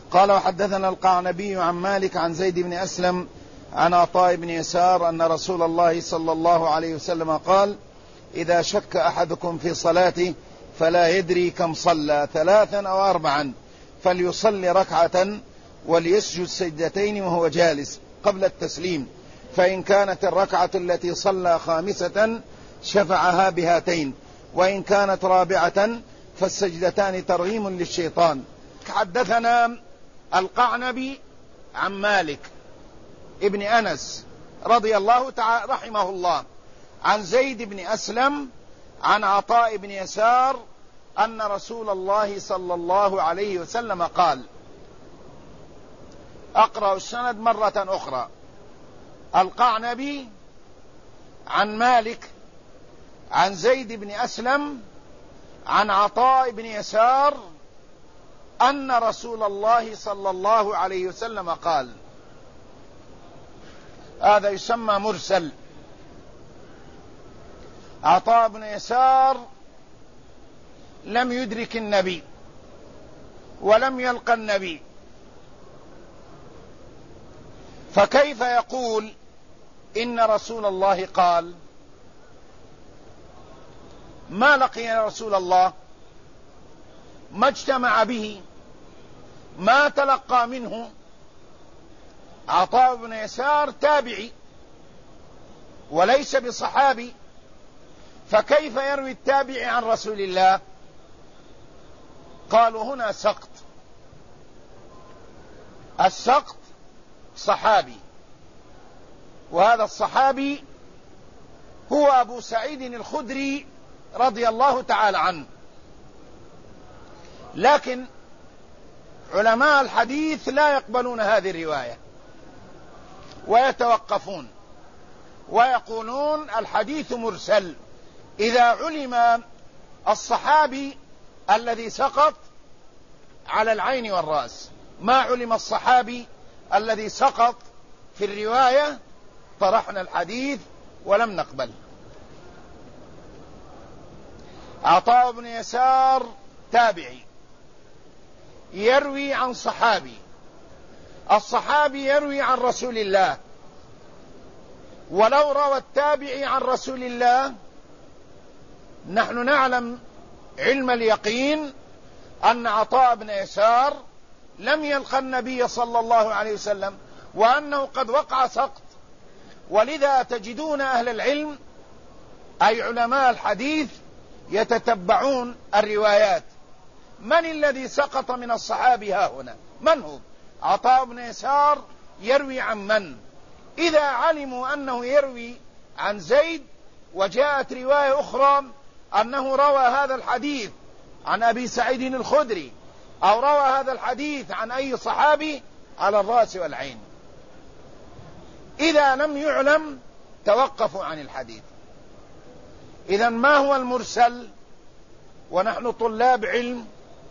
قال: وحدثنا القعنبي عن مالك عن زيد بن أسلم عن عطاء بن يسار أن رسول الله صلى الله عليه وسلم قال: إذا شك أحدكم في صلاته فلا يدري كم صلى 3 أو 4 فليصلي ركعة وليسجد سجدتين وهو جالس قبل التسليم، فإن كانت الركعة التي صلى 5 شفعها بهاتين، وإن كانت 4 فالسجدتان ترغيم للشيطان. حدثنا القعنبي عن مالك ابن أنس رضي الله تعالى رحمه الله عن زيد بن أسلم عن عطاء بن يسار أن رسول الله صلى الله عليه وسلم قال. أقرأ السند مرة أخرى. القعنبي عن مالك عن زيد بن أسلم عن عطاء بن يسار أن رسول الله صلى الله عليه وسلم قال. هذا يسمى مرسل. عطاء بن يسار لم يدرك النبي ولم يلقى النبي، فكيف يقول إن رسول الله قال؟ ما لقي رسول الله، ما اجتمع به، ما تلقى منه. عطاء بن يسار تابعي وليس بصحابي، فكيف يروي التابعي عن رسول الله؟ قالوا هنا سقط. السقط صحابي، وهذا الصحابي هو أبو سعيد الخدري رضي الله تعالى عنه. لكن علماء الحديث لا يقبلون هذه الرواية ويتوقفون ويقولون الحديث مرسل إذا علم الصحابي الذي سقط على العين والرأس. ما علم الصحابي الذي سقط في الرواية طرحنا الحديث ولم نقبل. عطاء بن يسار تابعي يروي عن صحابي، الصحابي يروي عن رسول الله، ولو روى التابعي عن رسول الله نحن نعلم علم اليقين أن عطاء بن يسار لم يلقى النبي صلى الله عليه وسلم، وأنه قد وقع سقط. ولذا تجدون أهل العلم أي علماء الحديث يتتبعون الروايات. من الذي سقط من الصحابي ها هنا؟ من هو؟ عطاء بن يسار يروي عن من؟ إذا علموا أنه يروي عن زيد وجاءت رواية أخرى أنه روى هذا الحديث عن أبي سعيد الخدري أو روى هذا الحديث عن أي صحابي، على الرأس والعين. إذا لم يعلم توقفوا عن الحديث. إذا ما هو المرسل؟ ونحن طلاب علم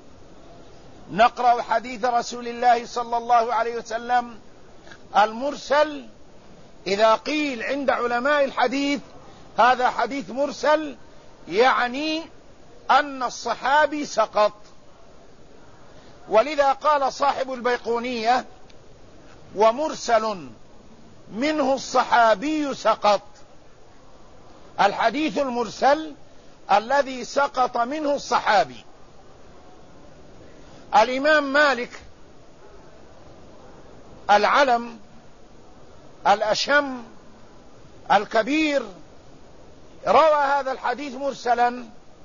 نقرأ حديث رسول الله صلى الله عليه وسلم. المرسل إذا قيل عند علماء الحديث هذا حديث مرسل يعني أن الصحابي سقط. ولذا قال صاحب البيقونية: ومرسل منه الصحابي سقط. الحديث المرسل الذي سقط منه الصحابي. الإمام مالك العلم الأشم الكبير روى هذا الحديث مرسلا،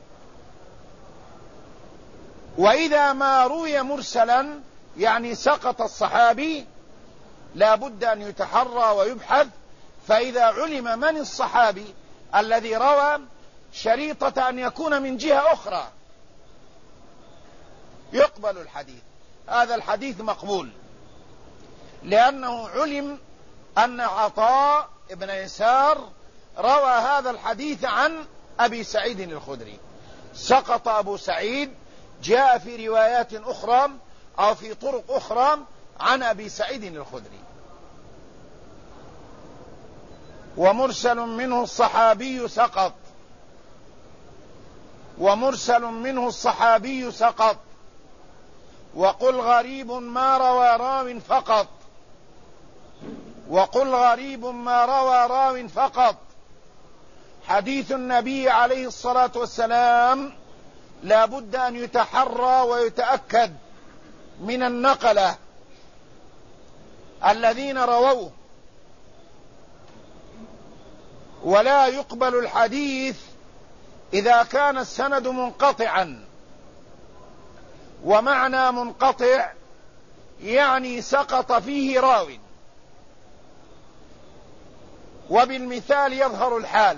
وإذا ما روي مرسلا يعني سقط الصحابي لا بد أن يتحرى ويبحث، فإذا علم من الصحابي الذي روى شريطة أن يكون من جهة أخرى يقبل الحديث. هذا الحديث مقبول لأنه علم أن عطاء بن يسار روى هذا الحديث عن أبي سعيد الخدري. سقط أبو سعيد جاء في روايات أخرى أو في طرق أخرى عن أبي سعيد الخدري. ومرسل منه الصحابي سقط، ومرسل منه الصحابي سقط. وقل غريب ما روى راو فقط، وقل غريب ما روى راو فقط. حديث النبي عليه الصلاة والسلام لا بد أن يتحرى ويتأكد من النقلة الذين رووه، ولا يقبل الحديث إذا كان السند منقطعا. ومعنى منقطع يعني سقط فيه راو. وبالمثال يظهر الحال.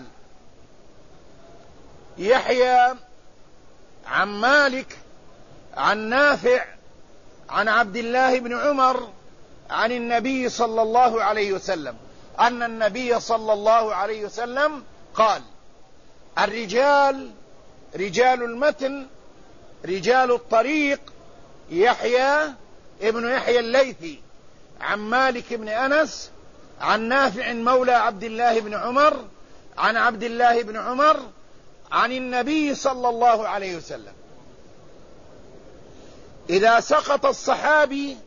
يحيى عن مالك عن نافع عن عبد الله بن عمر عن النبي صلى الله عليه وسلم أن النبي صلى الله عليه وسلم قال: الرجال رجال المتن رجال الطريق يحيى ابن يحيى الليثي عن مالك بن أنس عن نافع مولى عبد الله بن عمر عن عبد الله بن عمر عن النبي صلى الله عليه وسلم. إذا سقط الصحابي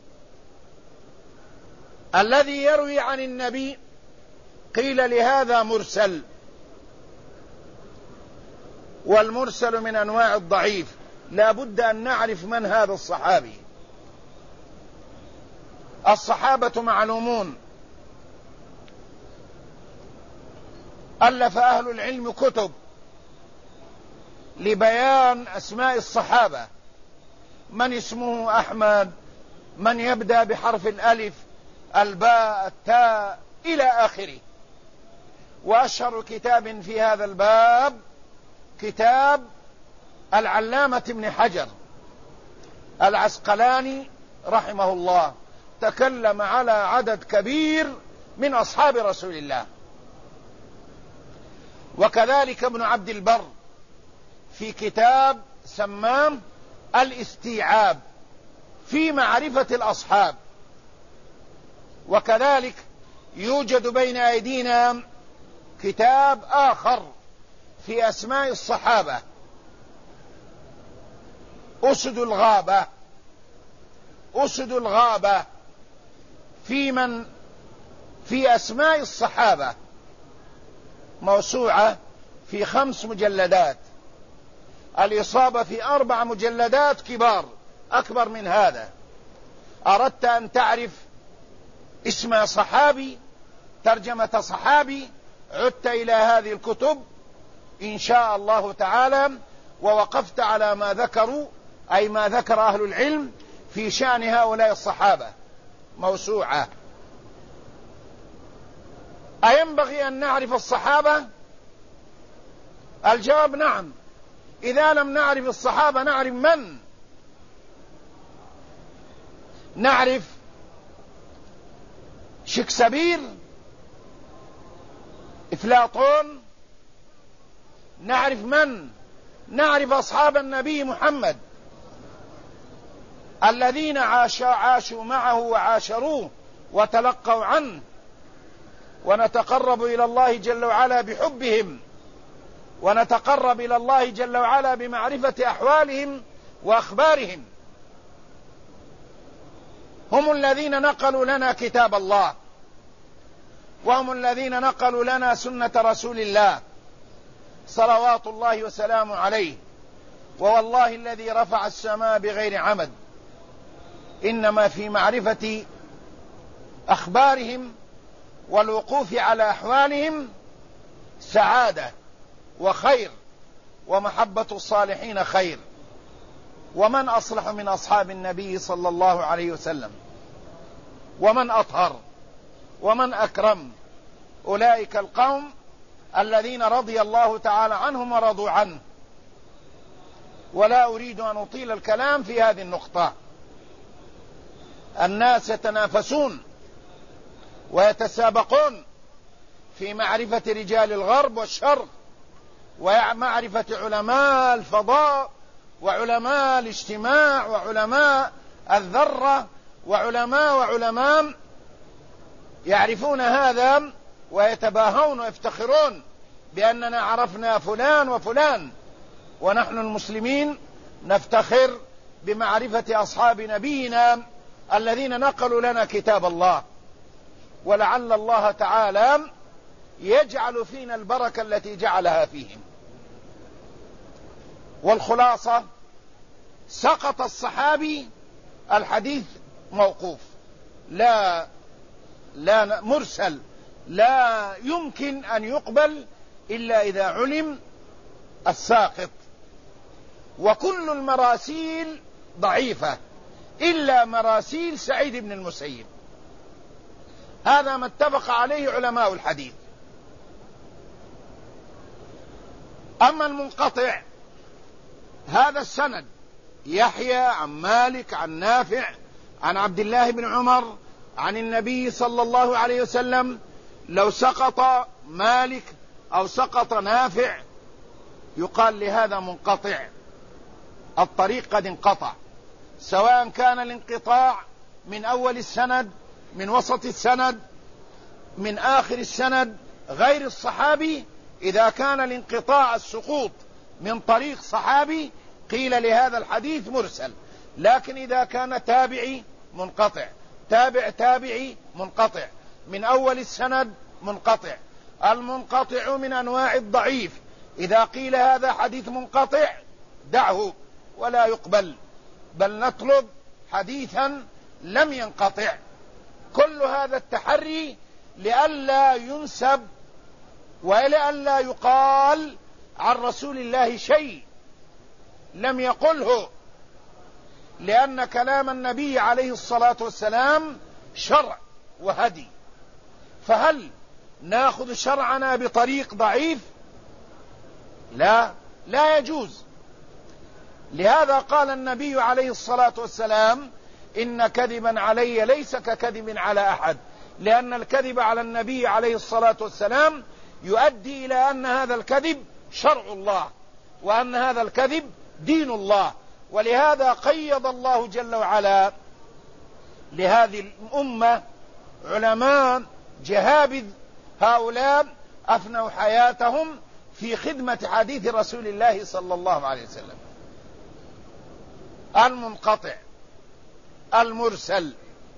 الذي يروي عن النبي قيل لهذا مرسل، والمرسل من أنواع الضعيف، لا بد أن نعرف من هذا الصحابي. الصحابة معلومون، ألف أهل العلم كتب لبيان أسماء الصحابة، من اسمه أحمد، من يبدأ بحرف الألف الباء التاء إلى آخره. وأشهر كتاب في هذا الباب كتاب العلامة ابن حجر العسقلاني رحمه الله، تكلم على عدد كبير من أصحاب رسول الله. وكذلك ابن عبد البر في كتاب سماه الاستيعاب في معرفة الأصحاب. وكذلك يوجد بين أيدينا كتاب آخر في أسماء الصحابة، أسد الغابة، أسد الغابة في أسماء الصحابة، موسوعة في 5 مجلدات، الإصابة في 4 مجلدات كبار أكبر من هذا. أردت أن تعرف اسم صحابي، ترجمة صحابي، عدت إلى هذه الكتب إن شاء الله تعالى، ووقفت على ما ذكروا، أي ما ذكر أهل العلم في شأن هؤلاء الصحابة، موسوعة. أينبغي أن نعرف الصحابة؟ الجواب نعم. إذا لم نعرف الصحابة نعرف من؟ نعرف شكسبير، أفلاطون، نعرف من؟ نعرف أصحاب النبي محمد الذين عاشوا معه وعاشروه وتلقوا عنه، ونتقرب إلى الله جل وعلا بحبهم، ونتقرب إلى الله جل وعلا بمعرفة أحوالهم وأخبارهم. هم الذين نقلوا لنا كتاب الله، وهم الذين نقلوا لنا سنة رسول الله صلوات الله وسلامه عليه. ووالله الذي رفع السماء بغير عمد، إنما في معرفة أخبارهم والوقوف على أحوالهم سعادة وخير، ومحبة الصالحين خير. ومن أصلح من أصحاب النبي صلى الله عليه وسلم، ومن أطهر، ومن أكرم. أولئك القوم الذين رضي الله تعالى عنهم ورضوا عنه. ولا أريد أن أطيل الكلام في هذه النقطة. الناس يتنافسون ويتسابقون في معرفة رجال الغرب والشرق، ومعرفة علماء الفضاء وعلماء الاجتماع وعلماء الذرة وعلماء يعرفون هذا ويتباهون ويفتخرون بأننا عرفنا فلان وفلان، ونحن المسلمين نفتخر بمعرفة أصحاب نبينا الذين نقلوا لنا كتاب الله، ولعل الله تعالى يجعل فينا البركة التي جعلها فيهم. والخلاصة سقط الصحابي، الحديث موقوف، لا مرسل، لا يمكن أن يقبل إلا إذا علم الساقط. وكل المراسيل ضعيفة إلا مراسيل سعيد بن المسيب، هذا ما اتفق عليه علماء الحديث. أما المنقطع هذا السند يحيى عن مالك عن نافع عن عبد الله بن عمر عن النبي صلى الله عليه وسلم، لو سقط مالك أو سقط نافع يقال لهذا منقطع، الطريق قد انقطع، سواء كان الانقطاع من أول السند، من وسط السند، من آخر السند، غير الصحابي. إذا كان الانقطاع السقوط من طريق صحابي قيل لهذا الحديث مرسل. لكن إذا كان تابعي منقطع، تابعي منقطع، من أول السند منقطع. المنقطع من أنواع الضعيف، إذا قيل هذا حديث منقطع دعه ولا يقبل، بل نطلب حديثا لم ينقطع. كل هذا التحري لئلا ينسب ولئلا يقال عن رسول الله شيء لم يقله، لأن كلام النبي عليه الصلاة والسلام شرع وهدي. فهل ناخذ شرعنا بطريق ضعيف؟ لا يجوز. لهذا قال النبي عليه الصلاة والسلام: إن كذبا علي ليس ككذب على أحد، لأن الكذب على النبي عليه الصلاة والسلام يؤدي إلى أن هذا الكذب شرع الله، وأن هذا الكذب دين الله. ولهذا قيض الله جل وعلا لهذه الأمة علماء جهابذ، هؤلاء أفنوا حياتهم في خدمة حديث رسول الله صلى الله عليه وسلم. المنقطع، المرسل،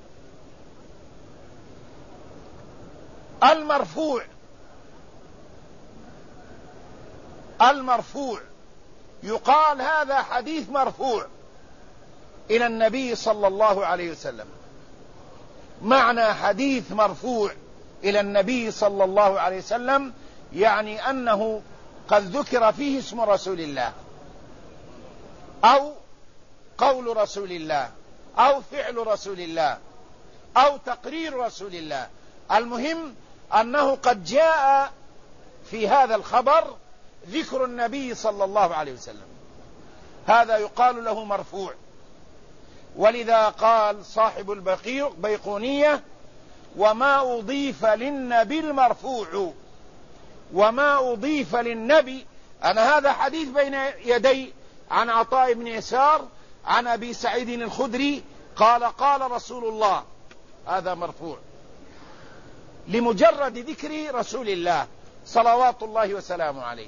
المرفوع يقال هذا حديث مرفوع إلى النبي صلى الله عليه وسلم. معنى حديث مرفوع إلى النبي صلى الله عليه وسلم يعني أنه قد ذكر فيه اسم رسول الله، أو قول رسول الله، أو فعل رسول الله، أو تقرير رسول الله. المهم أنه قد جاء في هذا الخبر ذكر النبي صلى الله عليه وسلم، هذا يقال له مرفوع. ولذا قال صاحب البيقونية: وما أضيف للنبي المرفوع، وما أضيف للنبي. أنا هذا حديث بين يدي عن عطاء بن يسار عن أبي سعيد الخدري قال: قال رسول الله، هذا مرفوع لمجرد ذكر رسول الله صلوات الله وسلامه عليه.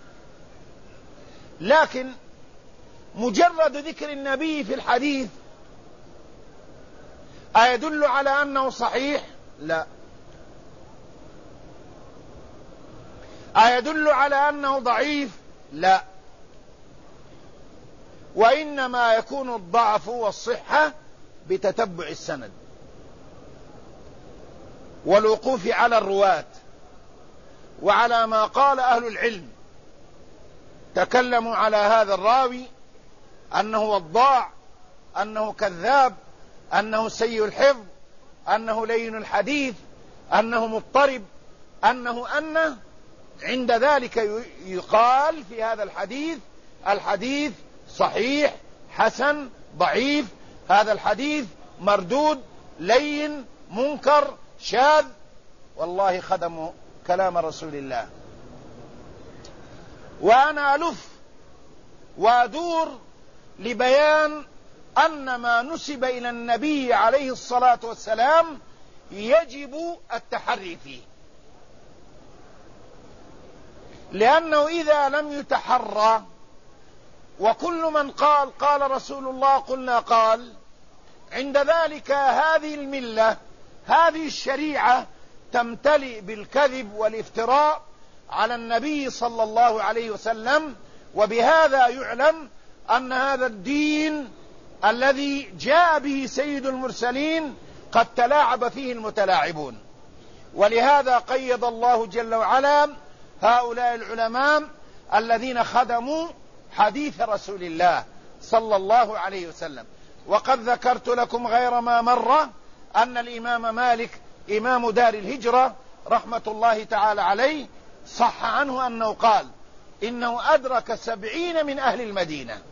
لكن مجرد ذكر النبي في الحديث أيدل على أنه صحيح؟ لا. أيدل على أنه ضعيف؟ لا. وإنما يكون الضعف والصحة بتتبع السند والوقوف على الرواة وعلى ما قال أهل العلم. تكلموا على هذا الراوي أنه وضاع، أنه كذاب، أنه سيء الحفظ، أنه لين الحديث، أنه مضطرب، أنه عند ذلك يقال في هذا الحديث صحيح، حسن، ضعيف، هذا الحديث مردود، لين، منكر، شاذ. والله خدموا كلام رسول الله. وأنا ألف وأدور لبيان أن ما نسب إلى النبي عليه الصلاة والسلام يجب التحري فيه، لأنه إذا لم يتحرى وكل من قال قال رسول الله قلنا قال، عند ذلك هذه الملة هذه الشريعة تمتلئ بالكذب والافتراء على النبي صلى الله عليه وسلم. وبهذا يعلم أن هذا الدين الذي جاء به سيد المرسلين قد تلاعب فيه المتلاعبون. ولهذا قيد الله جل وعلا هؤلاء العلماء الذين خدموا حديث رسول الله صلى الله عليه وسلم. وقد ذكرت لكم غير ما مر أن الإمام مالك إمام دار الهجرة رحمة الله تعالى عليه صح عنه أنه قال إنه أدرك 70 من أهل المدينة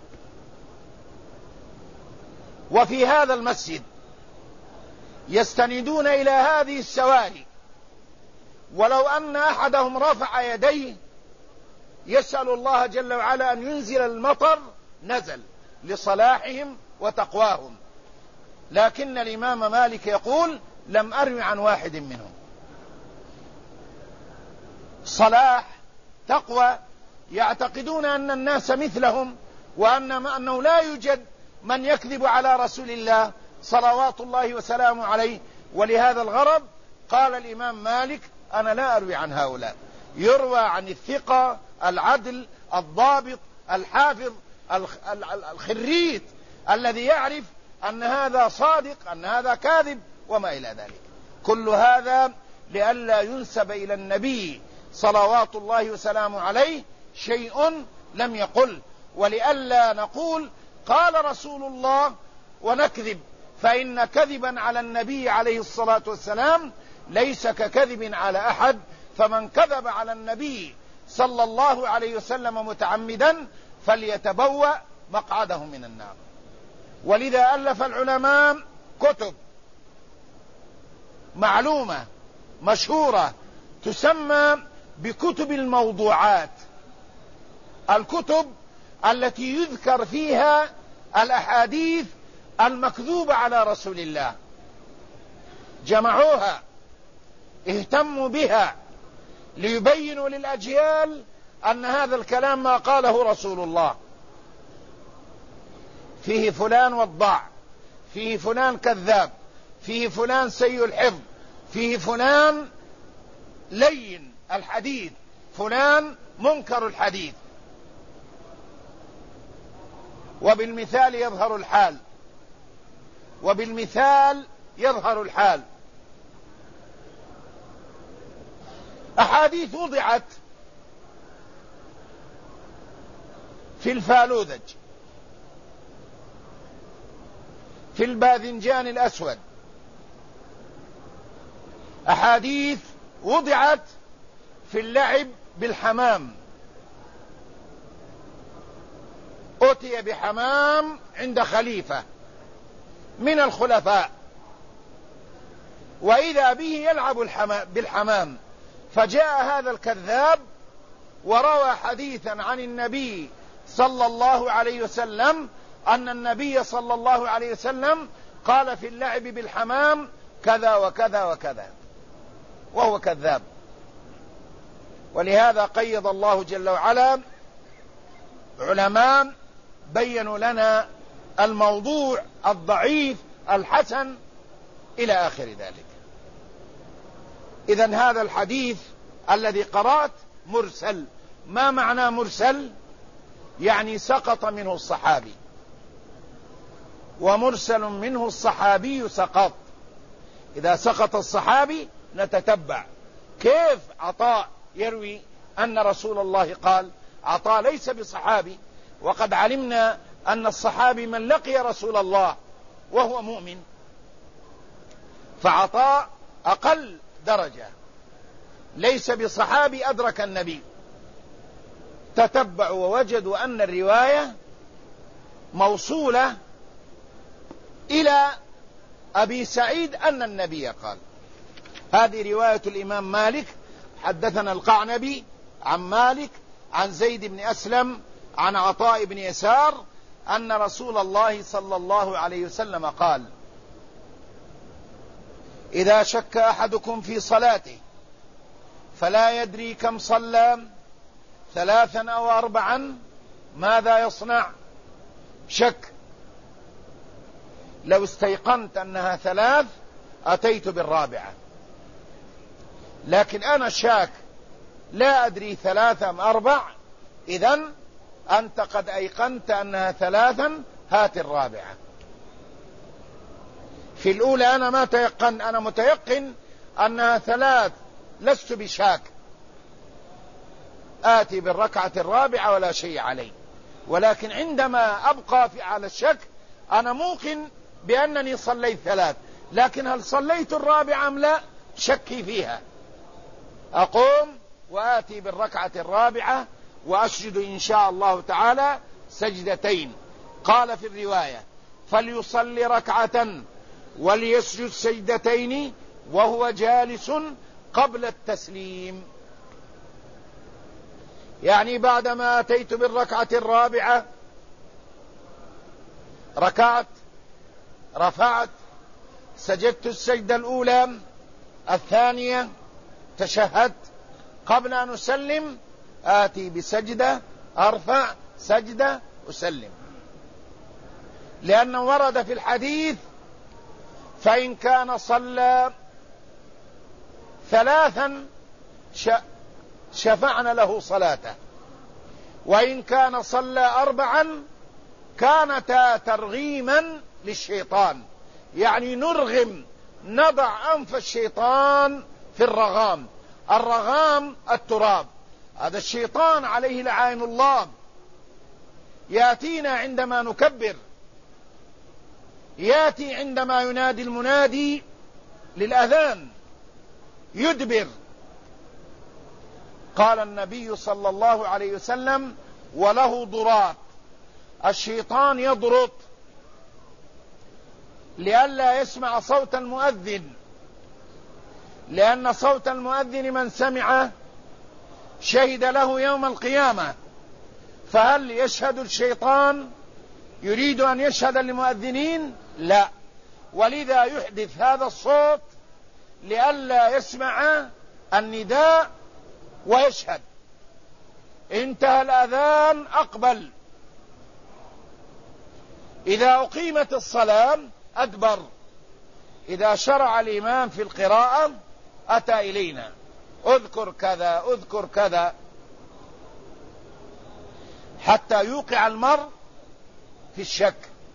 وفي هذا المسجد يستندون إلى هذه السواري، ولو أن أحدهم رفع يديه يسأل الله جل وعلا أن ينزل المطر نزل لصلاحهم وتقواهم. لكن الإمام مالك يقول لم أروي عن واحد منهم. صلاح تقوى، يعتقدون أن الناس مثلهم وأنه لا يوجد من يكذب على رسول الله صلوات الله وسلامه عليه. ولهذا الغرض قال الإمام مالك أنا لا أروي عن هؤلاء، يروى عن الثقة العدل الضابط الحافظ الخريت الذي يعرف أن هذا صادق أن هذا كاذب وما إلى ذلك. كل هذا لئلا ينسب إلى النبي صلوات الله وسلامه عليه شيء لم يقل، ولئلا نقول قال رسول الله ونكذب، فإن كذبا على النبي عليه الصلاة والسلام ليس ككذب على أحد. فمن كذب على النبي صلى الله عليه وسلم متعمدا فليتبوأ مقعده من النار. ولذا ألف العلماء كتب معلومة مشهورة تسمى بكتب الموضوعات، الكتب التي يذكر فيها الأحاديث المكذوبة على رسول الله. جمعوها اهتموا بها ليبينوا للأجيال أن هذا الكلام ما قاله رسول الله. فيه فلان وضاع، فيه فلان كذاب، فيه فلان سيء الحفظ، فيه فلان لين الحديث، فلان منكر الحديث. وبالمثال يظهر الحال، وبالمثال يظهر الحال. أحاديث وضعت في الفالوذج، في الباذنجان الأسود، أحاديث وضعت في اللعب بالحمام. أتي بحمام عند خليفة من الخلفاء وإذا به يلعب بالحمام، فجاء هذا الكذاب وروى حديثا عن النبي صلى الله عليه وسلم أن النبي صلى الله عليه وسلم قال في اللعب بالحمام كذا وكذا وكذا، وهو كذاب. ولهذا قيض الله جل وعلا علماء بينوا لنا الموضوع الضعيف الحسن إلى آخر ذلك. إذن هذا الحديث الذي قرأت مرسل. ما معنى مرسل؟ يعني سقط منه الصحابي، ومرسل منه الصحابي سقط. إذا سقط الصحابي نتتبع. كيف عطاء يروي أن رسول الله قال؟ عطاء ليس بصحابي، وقد علمنا أن الصحابي من لقي رسول الله وهو مؤمن، فعطاء أقل درجة، ليس بصحابي أدرك النبي. تتبعوا ووجدوا أن الرواية موصولة إلى أبي سعيد أن النبي قال. هذه رواية الإمام مالك. حدثنا القعنبي عن مالك عن زيد بن أسلم عن عطاء بن يسار أن رسول الله صلى الله عليه وسلم قال: إذا شك أحدكم في صلاته فلا يدري كم صلى 3 أو 4 ماذا يصنع؟ شك. لو استيقنت أنها 3 أتيت بالرابعة، لكن أنا شاك لا أدري 3 أم 4، إذن أنت قد أيقنت أنها 3، هات الرابعة. في الأولى أنا ما تيقن، أنا متيقن أنها 3، لست بشاك، آتي بالركعة الرابعة ولا شيء علي. ولكن عندما أبقى على الشك أنا موقن بأنني صليت 3، لكن هل صليت الرابعة أم لا شكي فيها. أقوم وآتي بالركعة الرابعة وأسجد إن شاء الله تعالى سجدتين. قال في الرواية: فليصلي ركعة وليسجد سجدتين وهو جالس قبل التسليم. يعني بعدما أتيت بالركعة الرابعة ركعت، رفعت، سجدت السجدة الأولى، الثانية تشهدت، قبل أن أسلم آتي بسجدة، أرفع سجدة، أسلم. لأنه ورد في الحديث: فإن كان صلى 3 شفعنا له صلاته، وإن كان صلى 4 كانتا ترغيما للشيطان، يعني نرغم، نضع أنف الشيطان في الرغام. الرغام التراب، هذا الشيطان عليه لعائن الله يأتينا عندما نكبر، يأتي عندما ينادي المنادي للأذان، يدبر. قال النبي صلى الله عليه وسلم: وله ضراط، الشيطان يضرط لئلا يسمع صوت المؤذن، لأن صوت المؤذن من سمع شهد له يوم القيامة. فهل يشهد الشيطان يريد أن يشهد للمؤذنين؟ لا، ولذا يحدث هذا الصوت لئلا يسمع النداء ويشهد. انتهى الأذان أقبل، إذا أقيمت الصلاة أدبر، إذا شرع الإمام في القراءة أتى إلينا: اذكر كذا، اذكر كذا، حتى يوقع المرء في الشك،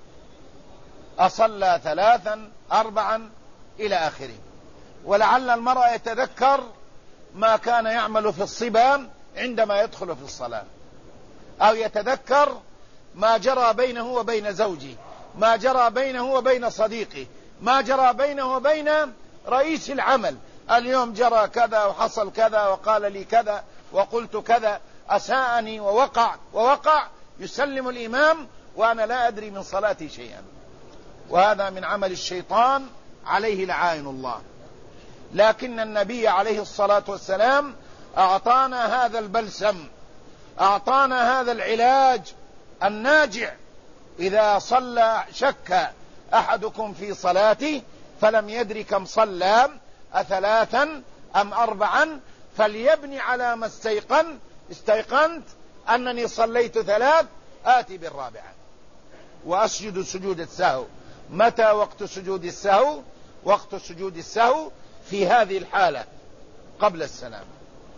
أصلى 3 4 إلى آخره. ولعل المرء يتذكر ما كان يعمل في الصبا عندما يدخل في الصلاة، أو يتذكر ما جرى بينه وبين زوجه، ما جرى بينه وبين صديقه، ما جرى بينه وبين رئيس العمل. اليوم جرى كذا وحصل كذا وقال لي كذا وقلت كذا، أساءني ووقع. يسلم الإمام وأنا لا أدري من صلاتي شيئا، وهذا من عمل الشيطان عليه لعائن الله. لكن النبي عليه الصلاة والسلام أعطانا هذا البلسم، أعطانا هذا العلاج الناجع. إذا صلى شك أحدكم في صلاته فلم يدري كم صلى، 3 أم 4، فليبني على ما استيقنت أنني صليت 3، آتي بالرابعة وأسجد سجود السهو. متى وقت سجود السهو؟ وقت سجود السهو في هذه الحالة قبل السلام.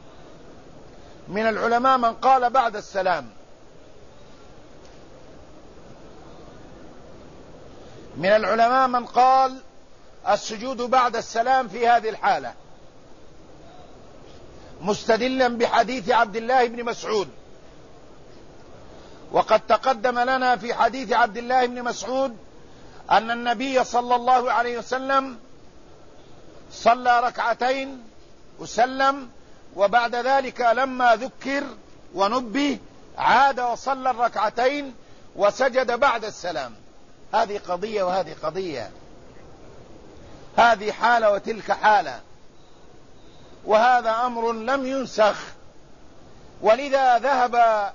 من العلماء من قال بعد السلام، من العلماء من قال السجود بعد السلام في هذه الحالة، مستدلا بحديث عبد الله بن مسعود. وقد تقدم لنا في حديث عبد الله بن مسعود أن النبي صلى الله عليه وسلم صلى 2 وسلم، وبعد ذلك لما ذكر ونبه عاد وصلى 2 وسجد بعد السلام. هذه قضية وهذه قضية، هذه حالة وتلك حالة، وهذا أمر لم ينسخ. ولذا ذهب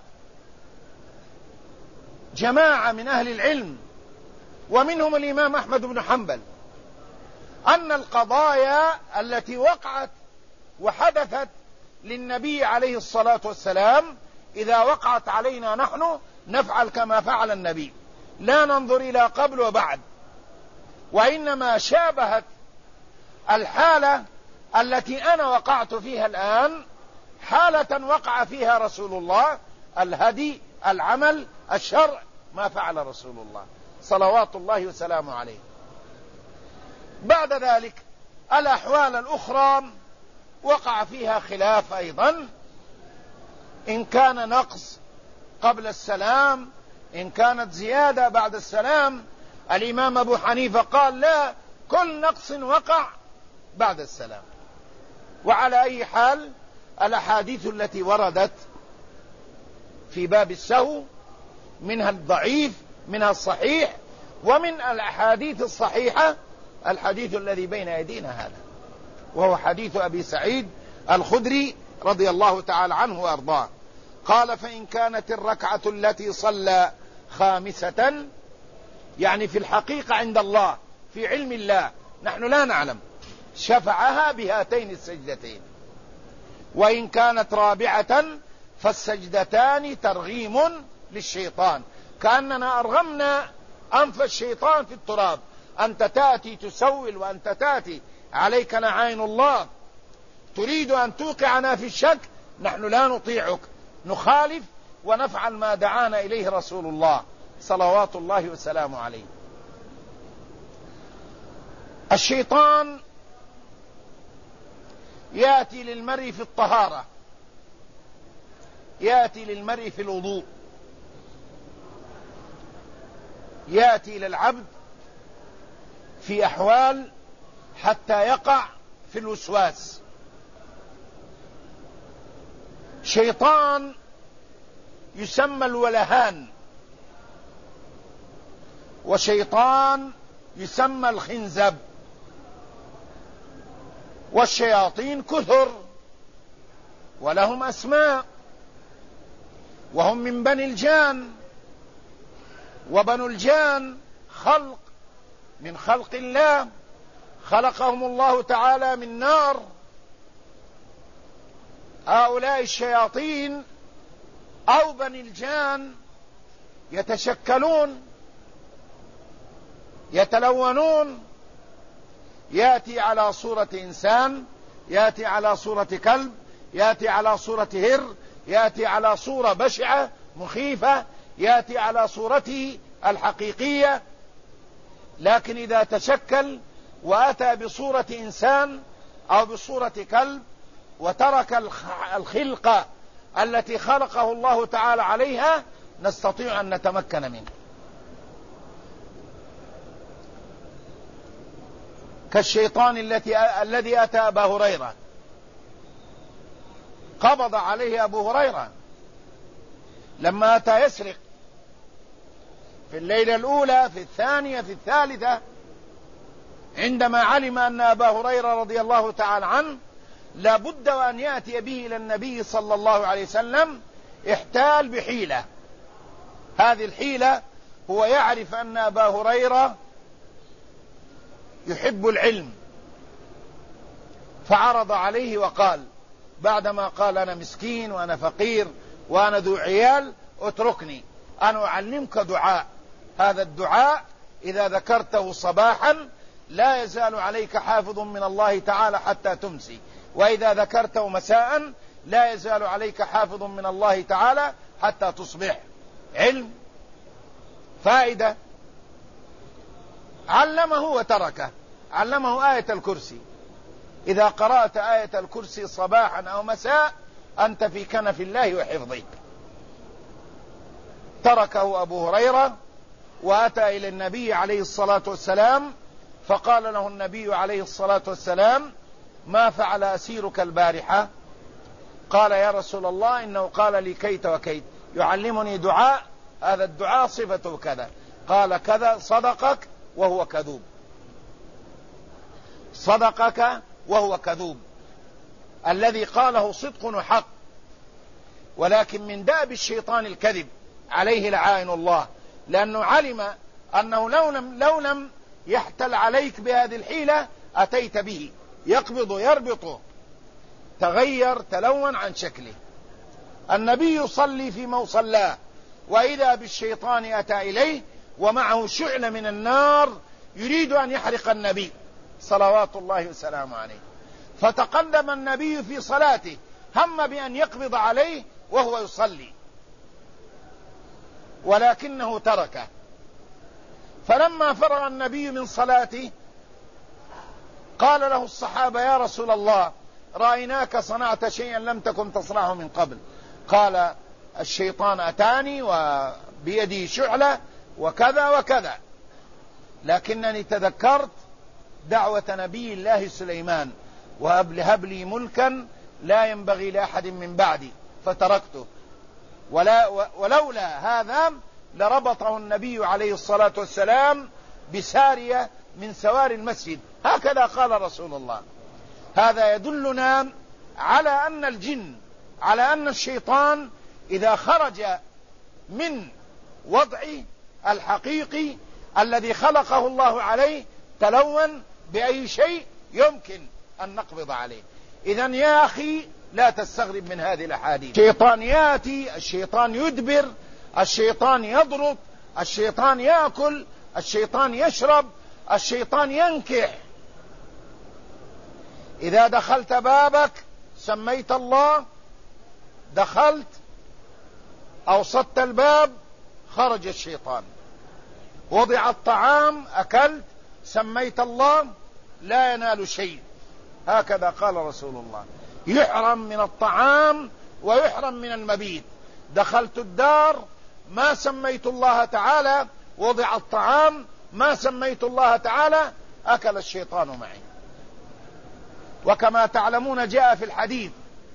جماعة من أهل العلم ومنهم الإمام أحمد بن حنبل أن القضايا التي وقعت وحدثت للنبي عليه الصلاة والسلام إذا وقعت علينا نحن نفعل كما فعل النبي، لا ننظر إلى قبل وبعد، وإنما شابهت الحالة التي أنا وقعت فيها الآن حالة وقع فيها رسول الله، الهدي، العمل، الشرع، ما فعل رسول الله صلوات الله وسلامه عليه. بعد ذلك الأحوال الأخرى وقع فيها خلاف أيضا، إن كان نقص قبل السلام، إن كانت زيادة بعد السلام. الإمام أبو حنيفة قال لا، كل نقص وقع بعد السلام. وعلى أي حال الأحاديث التي وردت في باب السهو منها الضعيف منها الصحيح، ومن الأحاديث الصحيحة الحديث الذي بين أيدينا هذا، وهو حديث أبي سعيد الخدري رضي الله تعالى عنه وأرضاه. قال فإن كانت الركعة التي صلى خامسة، يعني في الحقيقة عند الله في علم الله نحن لا نعلم، شفعها بهاتين السجدتين. وإن كانت رابعة فالسجدتان ترغيم للشيطان، كأننا أرغمنا أنف الشيطان في التراب، أنت تأتي تسول وأنت تأتي عليك لعين الله، تريد أن توقعنا في الشك، نحن لا نطيعك، نخالف ونفعل ما دعانا إليه رسول الله صلوات الله وسلامه عليه. الشيطان يأتي للمرء في الطهارة، يأتي للمرء في الوضوء، يأتي للعبد في أحوال حتى يقع في الوسواس. شيطان يسمى الولهان، وشيطان يسمى الخنزب، والشياطين كثر ولهم أسماء، وهم من بني الجان، وبنو الجان خلق من خلق الله، خلقهم الله تعالى من نار. هؤلاء الشياطين أو بني الجان يتشكلون يتلونون، يأتي على صورة إنسان، يأتي على صورة كلب، يأتي على صورة هر، يأتي على صورة بشعة مخيفة، يأتي على صورته الحقيقية. لكن إذا تشكل وأتى بصورة إنسان أو بصورة كلب وترك الخلقة التي خلقه الله تعالى عليها، نستطيع أن نتمكن منه. كالشيطان الذي أتى أبا هريرة، قبض عليه أبو هريرة لما أتى يسرق في الليلة الأولى، في الثانية، في الثالثة. عندما علم أن أبا هريرة رضي الله تعالى عنه لابد وأن يأتي به إلى النبي صلى الله عليه وسلم، احتال بحيلة. هذه الحيلة هو يعرف أن أبا هريرة يحب العلم، فعرض عليه وقال، بعدما قال أنا مسكين وأنا فقير وأنا ذو عيال، اتركني أنا أعلمك دعاء، هذا الدعاء إذا ذكرته صباحا لا يزال عليك حافظ من الله تعالى حتى تمسي، وإذا ذكرته مساء لا يزال عليك حافظ من الله تعالى حتى تصبح. علم، فائدة. علمه وتركه، علمه آية الكرسي، إذا قرأت آية الكرسي صباحا أو مساء أنت في كنف الله وحفظه. تركه أبو هريرة وأتى إلى النبي عليه الصلاة والسلام، فقال له النبي عليه الصلاة والسلام ما فعل أسيرك البارحة؟ قال يا رسول الله إنه قال لي كيت وكيت، يعلمني دعاء، هذا الدعاء صفته كذا. قال كذا، صدقك وهو كذوب، صدقك وهو كذوب. الذي قاله صدق وحق، ولكن من دأب الشيطان الكذب عليه لعائن الله، لأنه علم أنه لو لم يحتل عليك بهذه الحيلة أتيت به، يقبض يربطه، تغير تلون عن شكله. النبي يصلي في مصلاه وإذا بالشيطان أتى إليه ومعه شعلة من النار يريد أن يحرق النبي صلوات الله وسلامه عليه، فتقدم النبي في صلاته هم بأن يقبض عليه وهو يصلي ولكنه تركه. فلما فرغ النبي من صلاته قال له الصحابة: يا رسول الله، رأيناك صنعت شيئا لم تكن تصنعه من قبل. قال: الشيطان أتاني وبيدي شعلة وكذا وكذا، لكنني تذكرت دعوة نبي الله سليمان: وهب لي ملكا لا ينبغي لأحد من بعدي، فتركته. ولولا هذا لربطه النبي عليه الصلاة والسلام بسارية من سوار المسجد. هكذا قال رسول الله. هذا يدلنا على أن الجن، على أن الشيطان إذا خرج من وضعه الحقيقي الذي خلقه الله عليه تلون بأي شيء يمكن أن نقبض عليه. إذن يا أخي لا تستغرب من هذه الأحاديث. الشيطان يأتي، الشيطان يدبر، الشيطان يضرب، الشيطان يأكل، الشيطان يشرب، الشيطان ينكح. إذا دخلت بابك سميت الله، دخلت أوسطت الباب خرج الشيطان. وضع الطعام أكلت سميت الله لا ينال شيء. هكذا قال رسول الله: يحرم من الطعام ويحرم من المبيت. دخلت الدار ما سميت الله تعالى، وضع الطعام ما سميت الله تعالى، أكل الشيطان معي. وكما تعلمون جاء في الحديث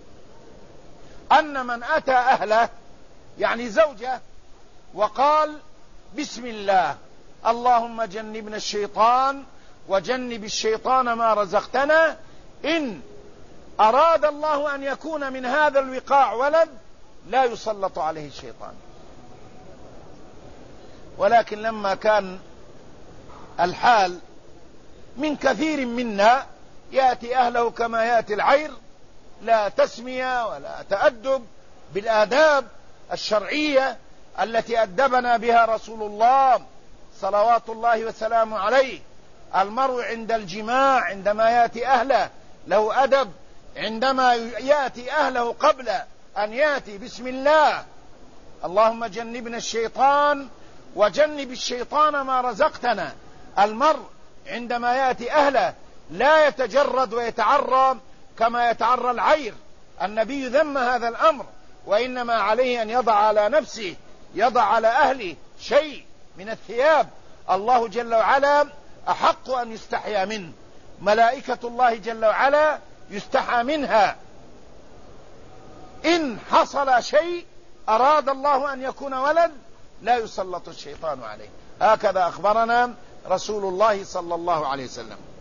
أن من أتى أهله يعني زوجه وقال: بسم الله اللهم جنبنا الشيطان وجنب الشيطان ما رزقتنا، إن أراد الله أن يكون من هذا الوقاع ولد لا يسلط عليه الشيطان. ولكن لما كان الحال من كثير منا يأتي أهله كما يأتي العير، لا تسمية ولا تأدب بالآداب الشرعية التي أدبنا بها رسول الله صلوات الله وسلامه عليه. المرء عند الجماع عندما يأتي أهله له أدب، عندما يأتي أهله قبل أن يأتي بسم الله اللهم جنبنا الشيطان وجنب الشيطان ما رزقتنا. المرء عندما يأتي أهله لا يتجرد ويتعرى كما يتعرى العير. النبي ذم هذا الأمر، وإنما عليه أن يضع على نفسه، يضع على أهله شيء من الثياب. الله جل وعلا أحق أن يستحيا منه، ملائكة الله جل وعلا يستحى منها. إن حصل شيء أراد الله أن يكون ولد لا يسلط الشيطان عليه. هكذا أخبرنا رسول الله صلى الله عليه وسلم.